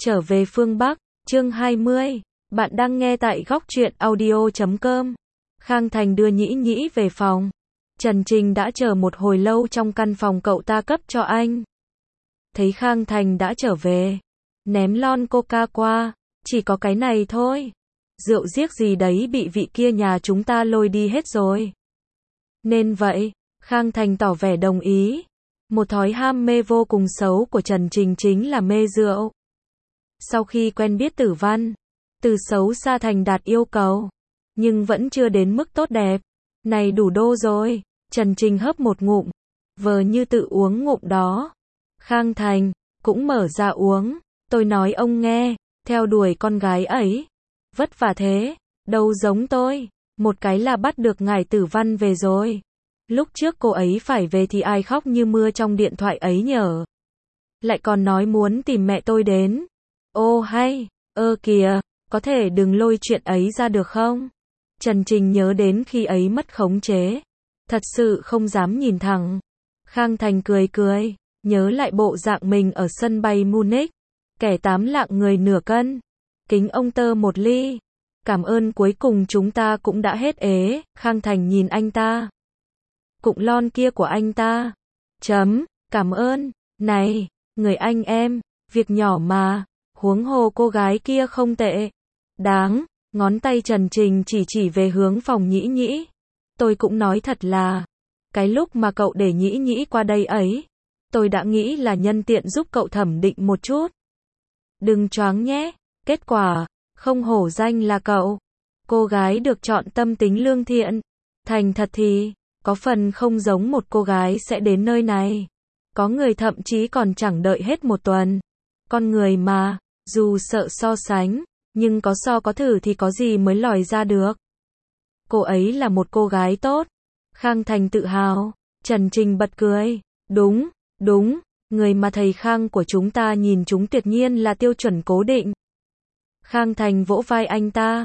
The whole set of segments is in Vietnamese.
Trở về phương Bắc, chương 20. Bạn đang nghe tại góc truyện audio.com. Khang Thành đưa Nhĩ Nhĩ về phòng. Trần Trình đã chờ một hồi lâu trong căn phòng cậu ta cấp cho anh. Thấy Khang Thành đã trở về, ném lon coca qua, chỉ có cái này thôi. Rượu giếc gì đấy bị vị kia nhà chúng ta lôi đi hết rồi. Nên vậy, Khang Thành tỏ vẻ đồng ý. Một thói ham mê vô cùng xấu của Trần Trình chính là mê rượu. Sau khi quen biết Tử Văn, từ xấu xa thành đạt yêu cầu, nhưng vẫn chưa đến mức tốt đẹp. Này đủ đô rồi, Trần Trình hớp một ngụm, vờ như tự uống ngụm đó. Khang Thành cũng mở ra uống, tôi nói ông nghe, theo đuổi con gái ấy, vất vả thế, đâu giống tôi, một cái là bắt được ngài Tử Văn về rồi. Lúc trước cô ấy phải về thì ai khóc như mưa trong điện thoại ấy nhở? Lại còn nói muốn tìm mẹ tôi đến. Ô hay, kìa, có thể đừng lôi chuyện ấy ra được không? Trần Trình nhớ đến khi ấy mất khống chế, thật sự không dám nhìn thẳng. Khang Thành cười cười, nhớ lại bộ dạng mình ở sân bay Munich, kẻ 8 lạng người nửa cân. Kính ông tơ một ly. Cảm ơn, cuối cùng chúng ta cũng đã hết ế. Khang Thành nhìn anh ta. Cụng lon kia của anh ta. Cảm ơn. Này, người anh em, việc nhỏ mà, huống hồ cô gái kia không tệ. Đáng, ngón tay Trần Trình chỉ về hướng phòng Nhĩ Nhĩ. Tôi cũng nói thật là, cái lúc mà cậu để Nhĩ Nhĩ qua đây ấy, tôi đã nghĩ là nhân tiện giúp cậu thẩm định một chút. Đừng choáng nhé, kết quả, không hổ danh là cậu. Cô gái được chọn tâm tính lương thiện, thành thật thì, có phần không giống một cô gái sẽ đến nơi này. Có người thậm chí còn chẳng đợi hết một tuần. Con người mà, dù sợ so sánh, nhưng có so có thử thì có gì mới lòi ra được. Cô ấy là một cô gái tốt. Khang Thành tự hào. Trần Trình bật cười. Đúng, người mà thầy Khang của chúng ta nhìn chúng tuyệt nhiên là tiêu chuẩn cố định. Khang Thành vỗ vai anh ta.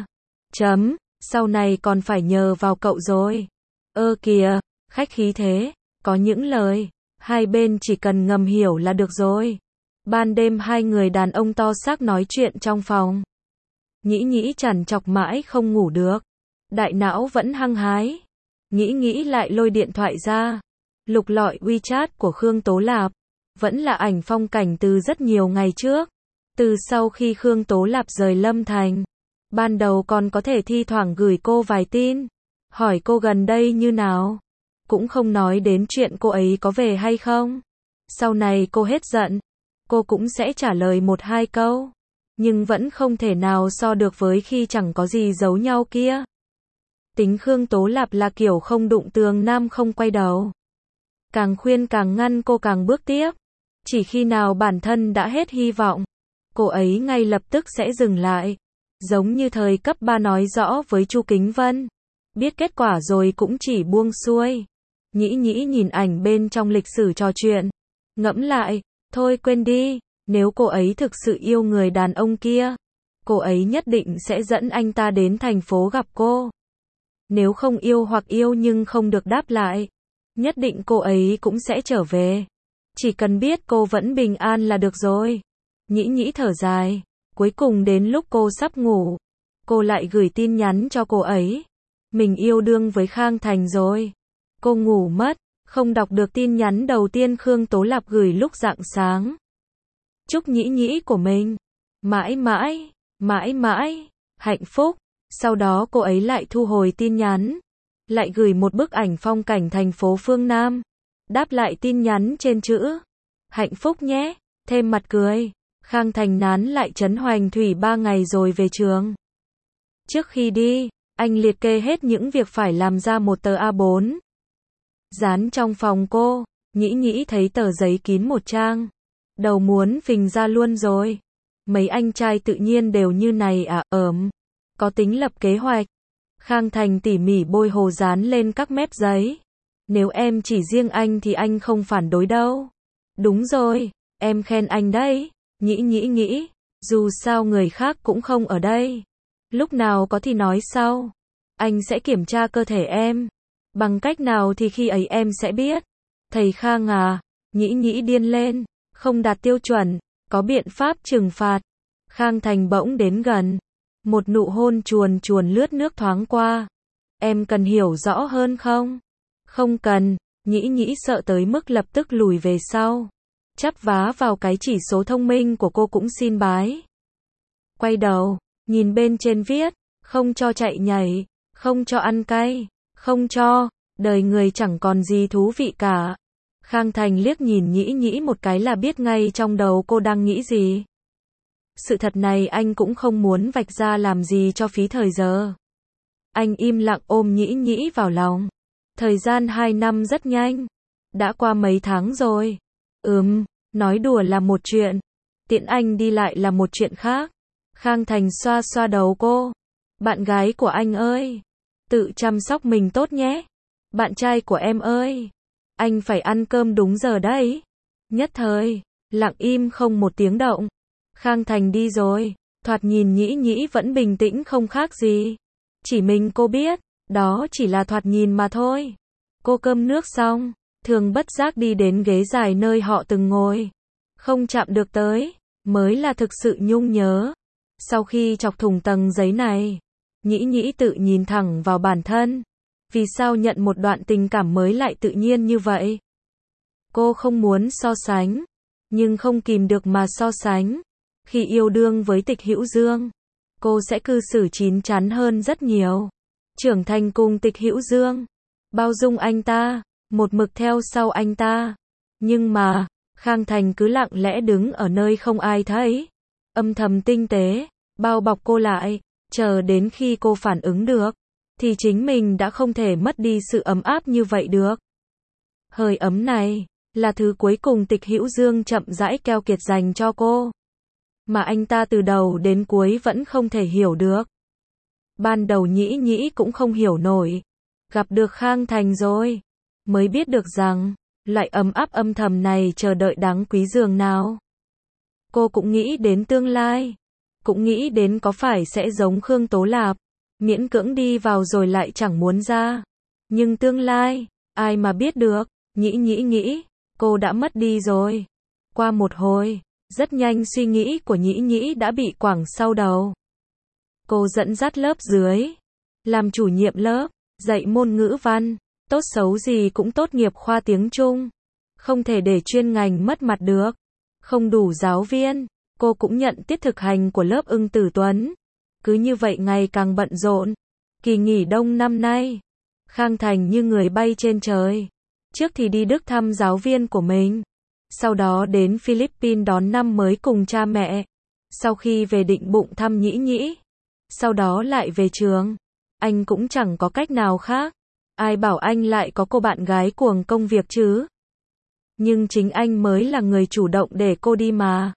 Sau này còn phải nhờ vào cậu rồi. Kìa, khách khí thế, có những lời, hai bên chỉ cần ngầm hiểu là được rồi. Ban đêm hai người đàn ông to xác nói chuyện trong phòng. Nhĩ Nhĩ trằn trọc mãi không ngủ được. Đại não vẫn hăng hái. Nghĩ lại lôi điện thoại ra. Lục lọi WeChat của Khương Tố Lạp. Vẫn là ảnh phong cảnh từ rất nhiều ngày trước. Từ sau khi Khương Tố Lạp rời Lâm Thành. Ban đầu còn có thể thi thoảng gửi cô vài tin. Hỏi cô gần đây như nào. Cũng không nói đến chuyện cô ấy có về hay không. Sau này cô hết giận, cô cũng sẽ trả lời một hai câu. Nhưng vẫn không thể nào so được với khi chẳng có gì giấu nhau kia. Tính Khương Tố Lạp là kiểu không đụng tường nam không quay đầu. Càng khuyên càng ngăn cô càng bước tiếp. Chỉ khi nào bản thân đã hết hy vọng, cô ấy ngay lập tức sẽ dừng lại. Giống như thời cấp 3 nói rõ với Chu Kính Vân. Biết kết quả rồi cũng chỉ buông xuôi. Nhĩ Nhĩ nhìn ảnh bên trong lịch sử trò chuyện. Ngẫm lại, thôi quên đi, nếu cô ấy thực sự yêu người đàn ông kia, cô ấy nhất định sẽ dẫn anh ta đến thành phố gặp cô. Nếu không yêu hoặc yêu nhưng không được đáp lại, nhất định cô ấy cũng sẽ trở về. Chỉ cần biết cô vẫn bình an là được rồi. Nhĩ Nhĩ thở dài, cuối cùng đến lúc cô sắp ngủ, cô lại gửi tin nhắn cho cô ấy. Mình yêu đương với Khang Thành rồi. Cô ngủ mất, không đọc được tin nhắn đầu tiên Khương Tố Lạp gửi lúc rạng sáng. Chúc Nhĩ Nhĩ của mình mãi mãi hạnh phúc. Sau đó cô ấy lại thu hồi tin nhắn, lại gửi một bức ảnh phong cảnh thành phố phương Nam. Đáp lại tin nhắn trên chữ hạnh phúc nhé, thêm mặt cười. Khang Thành nán lại trấn Hoành Thủy 3 ngày rồi về trường. Trước khi đi, anh liệt kê hết những việc phải làm ra một tờ A4. Dán trong phòng cô. Nhĩ Nhĩ thấy tờ giấy kín một trang. Đầu muốn phình ra luôn rồi. Mấy anh trai tự nhiên đều như này à? Có tính lập kế hoạch. Khang Thành tỉ mỉ bôi hồ dán lên các mép giấy. Nếu em chỉ riêng anh thì anh không phản đối đâu. Đúng rồi, em khen anh đấy. Nhĩ Nhĩ nghĩ, dù sao người khác cũng không ở đây. Lúc nào có thì nói sau. Anh sẽ kiểm tra cơ thể em. Bằng cách nào thì khi ấy em sẽ biết. Thầy Khang à, Nhĩ Nhĩ điên lên. Không đạt tiêu chuẩn, có biện pháp trừng phạt. Khang Thành bỗng đến gần. Một nụ hôn chuồn chuồn lướt nước thoáng qua. Em cần hiểu rõ hơn không? Không cần, Nhĩ Nhĩ sợ tới mức lập tức lùi về sau. Chắp vá vào cái chỉ số thông minh của cô cũng xin bái. Quay đầu, nhìn bên trên viết, không cho chạy nhảy, không cho ăn cay, không cho, đời người chẳng còn gì thú vị cả. Khang Thành liếc nhìn Nhĩ Nhĩ một cái là biết ngay trong đầu cô đang nghĩ gì. Sự thật này anh cũng không muốn vạch ra làm gì cho phí thời giờ. Anh im lặng ôm Nhĩ Nhĩ vào lòng. Thời gian 2 năm rất nhanh. Đã qua mấy tháng rồi. Nói đùa là một chuyện. Tiễn anh đi lại là một chuyện khác. Khang Thành xoa xoa đầu cô. Bạn gái của anh ơi. Tự chăm sóc mình tốt nhé. Bạn trai của em ơi. Anh phải ăn cơm đúng giờ đấy. Nhất thời, lặng im không một tiếng động. Khang Thành đi rồi. Thoạt nhìn Nhĩ Nhĩ vẫn bình tĩnh không khác gì. Chỉ mình cô biết, đó chỉ là thoạt nhìn mà thôi. Cô cơm nước xong, thường bất giác đi đến ghế dài nơi họ từng ngồi. Không chạm được tới, mới là thực sự nhung nhớ. Sau khi chọc thủng tầng giấy này, Nhĩ Nhĩ tự nhìn thẳng vào bản thân. Vì sao nhận một đoạn tình cảm mới lại tự nhiên như vậy? Cô không muốn so sánh, nhưng không kìm được mà so sánh. Khi yêu đương với Tịch Hữu Dương, cô sẽ cư xử chín chắn hơn rất nhiều. Trưởng thành cùng Tịch Hữu Dương, bao dung anh ta, một mực theo sau anh ta. Nhưng mà, Khang Thành cứ lặng lẽ đứng ở nơi không ai thấy, âm thầm tinh tế, bao bọc cô lại, chờ đến khi cô phản ứng được, thì chính mình đã không thể mất đi sự ấm áp như vậy được. Hơi ấm này, là thứ cuối cùng Tịch Hữu Dương chậm rãi keo kiệt dành cho cô. Mà anh ta từ đầu đến cuối vẫn không thể hiểu được. Ban đầu Nhĩ Nhĩ cũng không hiểu nổi. Gặp được Khang Thành rồi, mới biết được rằng, loại ấm áp âm thầm này chờ đợi đáng quý dường nào. Cô cũng nghĩ đến tương lai. Cũng nghĩ đến có phải sẽ giống Khương Tố Lạp, miễn cưỡng đi vào rồi lại chẳng muốn ra. Nhưng tương lai, ai mà biết được, Nhĩ Nhĩ nghĩ, cô đã mất đi rồi. Qua một hồi, rất nhanh suy nghĩ của Nhĩ Nhĩ đã bị quẳng sau đầu. Cô dẫn dắt lớp dưới, làm chủ nhiệm lớp, dạy môn ngữ văn, tốt xấu gì cũng tốt nghiệp khoa tiếng Trung. Không thể để chuyên ngành mất mặt được. Không đủ giáo viên, cô cũng nhận tiết thực hành của lớp Ưng Tử Tuấn. Cứ như vậy ngày càng bận rộn. Kỳ nghỉ đông năm nay, Khang Thành như người bay trên trời. Trước thì đi Đức thăm giáo viên của mình. Sau đó đến Philippines đón năm mới cùng cha mẹ. Sau khi về Định Bụng thăm Nhĩ Nhĩ. Sau đó lại về trường. Anh cũng chẳng có cách nào khác. Ai bảo anh lại có cô bạn gái cuồng công việc chứ? Nhưng chính anh mới là người chủ động để cô đi mà.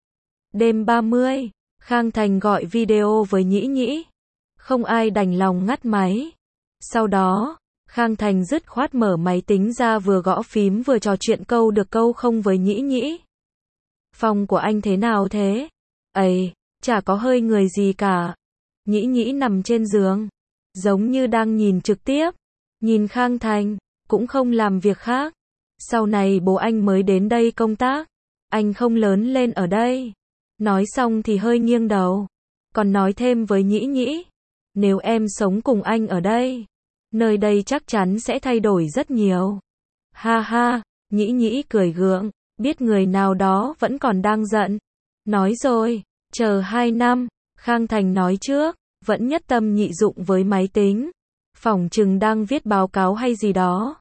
Đêm 30, Khang Thành gọi video với Nhĩ Nhĩ. Không ai đành lòng ngắt máy. Sau đó, Khang Thành dứt khoát mở máy tính ra vừa gõ phím vừa trò chuyện câu được câu không với Nhĩ Nhĩ. Phòng của anh thế nào thế? Ây, chả có hơi người gì cả. Nhĩ Nhĩ nằm trên giường, giống như đang nhìn trực tiếp. Nhìn Khang Thành, cũng không làm việc khác. Sau này bố anh mới đến đây công tác. Anh không lớn lên ở đây. Nói xong thì hơi nghiêng đầu. Còn nói thêm với Nhĩ Nhĩ. Nếu em sống cùng anh ở đây, nơi đây chắc chắn sẽ thay đổi rất nhiều. Ha ha, Nhĩ Nhĩ cười gượng. Biết người nào đó vẫn còn đang giận. Nói rồi, chờ 2 năm. Khang Thành nói trước, vẫn nhất tâm nhị dụng với máy tính. Phỏng chừng đang viết báo cáo hay gì đó.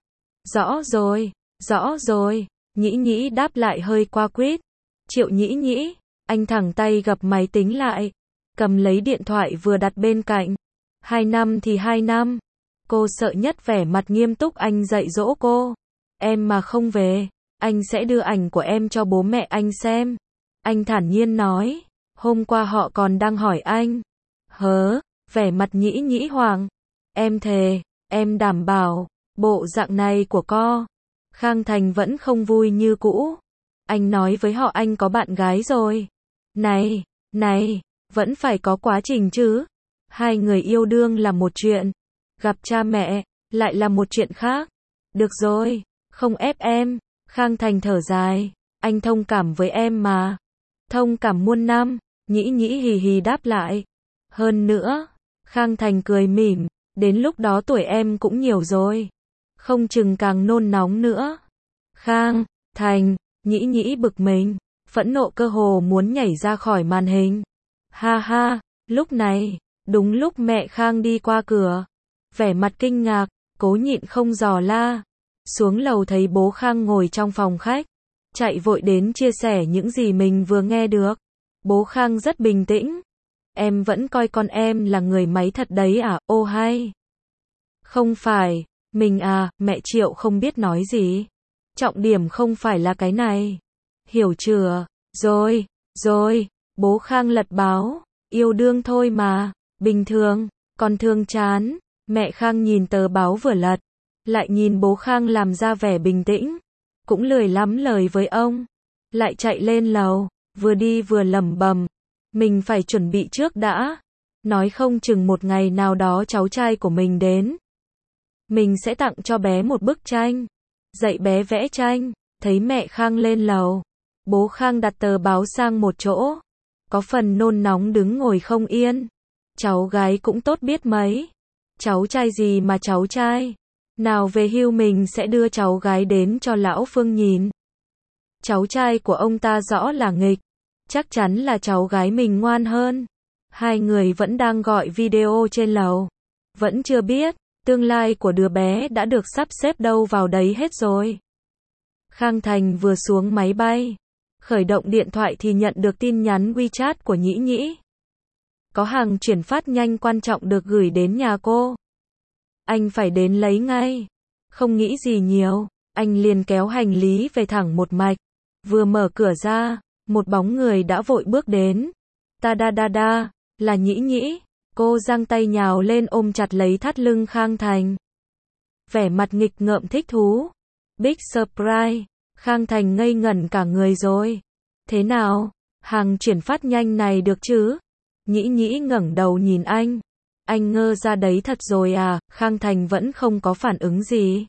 Rõ rồi, Nhĩ Nhĩ đáp lại hơi qua quýt. Triệu Nhĩ Nhĩ, anh thẳng tay gập máy tính lại, cầm lấy điện thoại vừa đặt bên cạnh. 2 năm thì 2 năm. Cô sợ nhất vẻ mặt nghiêm túc anh dạy dỗ cô. Em mà không về, anh sẽ đưa ảnh của em cho bố mẹ anh xem. Anh thản nhiên nói, hôm qua họ còn đang hỏi anh. Vẻ mặt Nhĩ Nhĩ hoảng. Em thề, em đảm bảo, bộ dạng này của co. Khang Thành vẫn không vui như cũ. Anh nói với họ anh có bạn gái rồi. Này, vẫn phải có quá trình chứ. Hai người yêu đương là một chuyện. Gặp cha mẹ, lại là một chuyện khác. Được rồi, không ép em. Khang Thành thở dài. Anh thông cảm với em mà. Thông cảm muôn năm. Nhĩ nhĩ hì hì đáp lại. Hơn nữa, Khang Thành cười mỉm, đến lúc đó tuổi em cũng nhiều rồi. Không chừng càng nôn nóng nữa. Khang Thành, nhĩ nhĩ bực mình, phẫn nộ cơ hồ muốn nhảy ra khỏi màn hình. Ha ha, lúc này, đúng lúc mẹ Khang đi qua cửa. Vẻ mặt kinh ngạc, cố nhịn không dò la. Xuống lầu thấy bố Khang ngồi trong phòng khách. Chạy vội đến chia sẻ những gì mình vừa nghe được. Bố Khang rất bình tĩnh. Em vẫn coi con em là người máy thật đấy à, ô hay. Không phải, mình à, mẹ Triệu không biết nói gì. Trọng điểm không phải là cái này. Hiểu chưa? Rồi, bố Khang lật báo. Yêu đương thôi mà, bình thường, còn thương chán. Mẹ Khang nhìn tờ báo vừa lật, lại nhìn bố Khang làm ra vẻ bình tĩnh. Cũng lười lắm lời với ông. Lại chạy lên lầu, vừa đi vừa lẩm bẩm. Mình phải chuẩn bị trước đã. Nói không chừng một ngày nào đó cháu trai của mình đến. Mình sẽ tặng cho bé một bức tranh. Dạy bé vẽ tranh. Thấy mẹ Khang lên lầu. Bố Khang đặt tờ báo sang một chỗ. Có phần nôn nóng đứng ngồi không yên. Cháu gái cũng tốt biết mấy. Cháu trai gì mà cháu trai. Nào về hưu mình sẽ đưa cháu gái đến cho lão Phương nhìn. Cháu trai của ông ta rõ là nghịch. Chắc chắn là cháu gái mình ngoan hơn. Hai người vẫn đang gọi video trên lầu. Vẫn chưa biết, tương lai của đứa bé đã được sắp xếp đâu vào đấy hết rồi. Khang Thành vừa xuống máy bay. Khởi động điện thoại thì nhận được tin nhắn WeChat của Nhĩ Nhĩ. Có hàng chuyển phát nhanh quan trọng được gửi đến nhà cô. Anh phải đến lấy ngay. Không nghĩ gì nhiều, anh liền kéo hành lý về thẳng một mạch. Vừa mở cửa ra, một bóng người đã vội bước đến. Ta đa đa đa, là Nhĩ Nhĩ. Cô giang tay nhào lên ôm chặt lấy thắt lưng Khang Thành. Vẻ mặt nghịch ngợm thích thú. Big surprise. Khang Thành ngây ngẩn cả người rồi. Thế nào? Hàng chuyển phát nhanh này được chứ? Nhĩ Nhĩ ngẩng đầu nhìn anh. Anh ngơ ra đấy thật rồi à? Khang Thành vẫn không có phản ứng gì.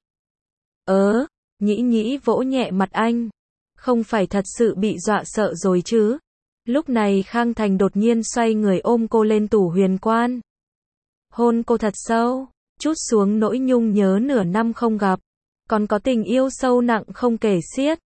Nhĩ Nhĩ vỗ nhẹ mặt anh. Không phải thật sự bị dọa sợ rồi chứ? Lúc này Khang Thành đột nhiên xoay người ôm cô lên tủ huyền quan. Hôn cô thật sâu, trút xuống nỗi nhung nhớ nửa năm không gặp. Còn có tình yêu sâu nặng không kể xiết.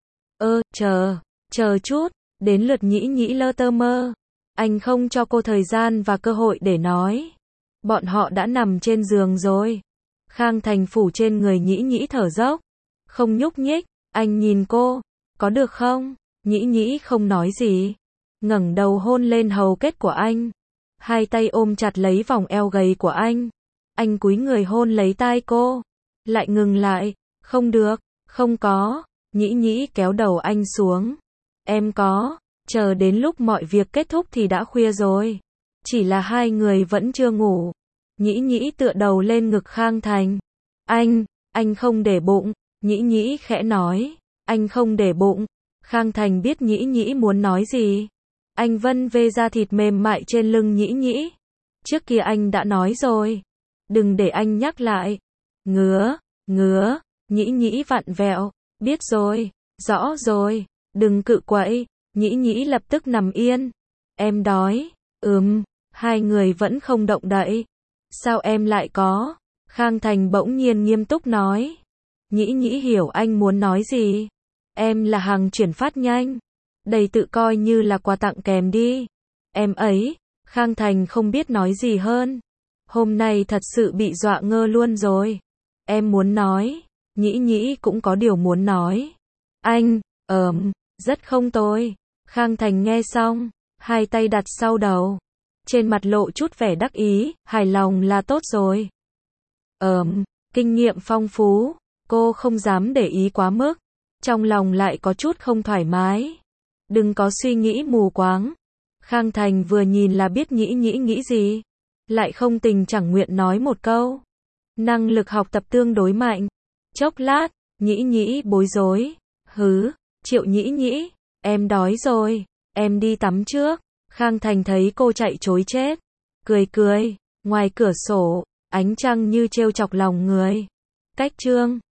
Chờ chút, đến lượt Nhĩ Nhĩ lơ tơ mơ. Anh không cho cô thời gian và cơ hội để nói. Bọn họ đã nằm trên giường rồi. Khang Thành phủ trên người Nhĩ Nhĩ thở dốc. Không nhúc nhích, anh nhìn cô. Có được không? Nhĩ Nhĩ không nói gì. Ngẩng đầu hôn lên hầu kết của anh. Hai tay ôm chặt lấy vòng eo gầy của anh. Anh cúi người hôn lấy tai cô. Lại ngừng lại. Không được, không có. Nhĩ Nhĩ kéo đầu anh xuống. Em có. Chờ đến lúc mọi việc kết thúc thì đã khuya rồi. Chỉ là hai người vẫn chưa ngủ. Nhĩ Nhĩ tựa đầu lên ngực Khang Thành. Anh không để bụng. Nhĩ Nhĩ khẽ nói. Anh không để bụng. Khang Thành biết Nhĩ Nhĩ muốn nói gì. Anh vân vê da thịt mềm mại trên lưng Nhĩ Nhĩ. Trước kia anh đã nói rồi. Đừng để anh nhắc lại. Ngứa. Nhĩ Nhĩ vặn vẹo. Biết rồi, rõ rồi. Đừng cự quậy. Nhĩ Nhĩ lập tức nằm yên. Em đói. Hai người vẫn không động đậy. Sao em lại có? Khang Thành bỗng nhiên nghiêm túc nói. Nhĩ Nhĩ hiểu anh muốn nói gì. Em là hàng chuyển phát nhanh. Đây tự coi như là quà tặng kèm đi. Em ấy. Khang Thành không biết nói gì hơn. Hôm nay thật sự bị dọa ngơ luôn rồi. Em muốn nói. Nhĩ Nhĩ cũng có điều muốn nói. Anh, rất không tồi. Khang Thành nghe xong, hai tay đặt sau đầu. Trên mặt lộ chút vẻ đắc ý, hài lòng là tốt rồi. Kinh nghiệm phong phú, cô không dám để ý quá mức. Trong lòng lại có chút không thoải mái. Đừng có suy nghĩ mù quáng. Khang Thành vừa nhìn là biết Nhĩ Nhĩ nghĩ gì. Lại không tình chẳng nguyện nói một câu. Năng lực học tập tương đối mạnh. Chốc lát, Nhĩ Nhĩ bối rối. Triệu Nhĩ Nhĩ, em đói rồi, em đi tắm trước. Khang Thành thấy cô chạy trối chết. Cười, ngoài cửa sổ, ánh trăng như trêu chọc lòng người. Cách chương